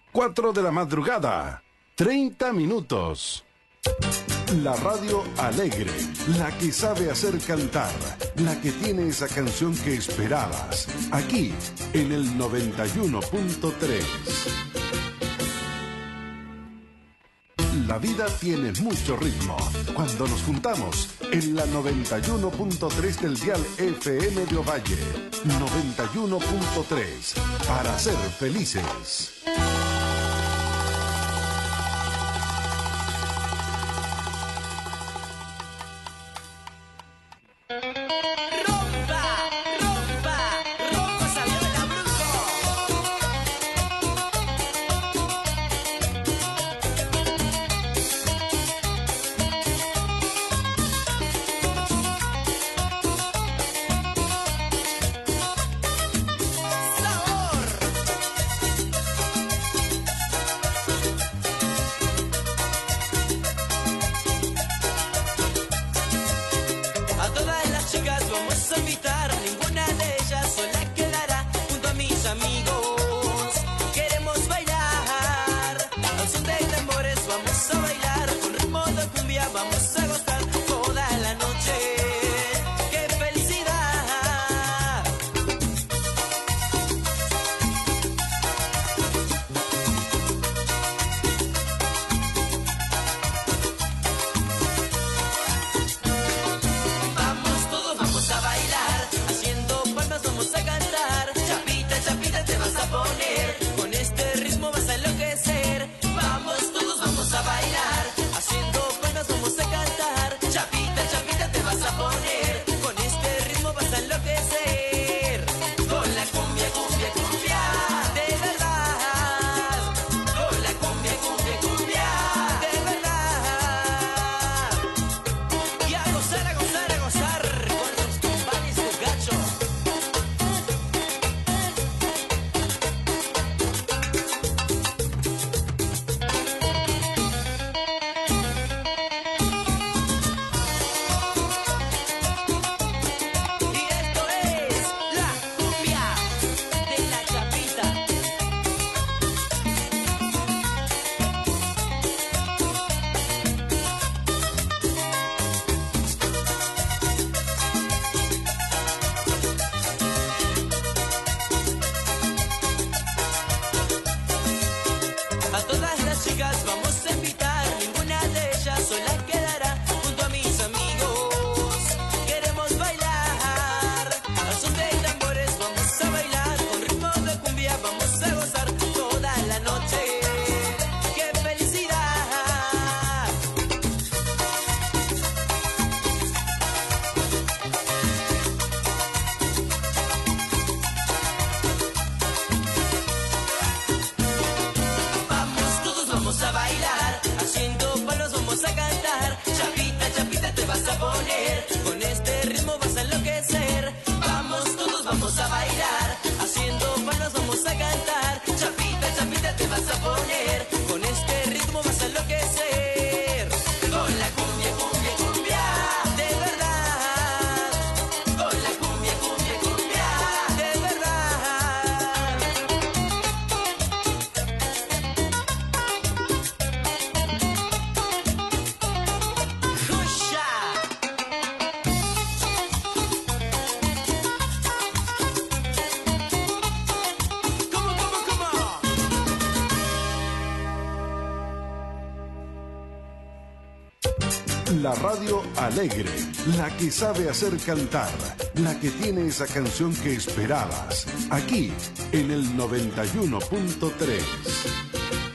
4 de la madrugada, 30 minutos. La radio alegre, la que sabe hacer cantar, la que tiene esa canción que esperabas, aquí en el 91.3. La vida tiene mucho ritmo cuando nos juntamos en la 91.3 del dial FM de Ovalle. 91.3 para ser felices. La radio alegre, la que sabe hacer cantar, la que tiene esa canción que esperabas, aquí en el 91.3.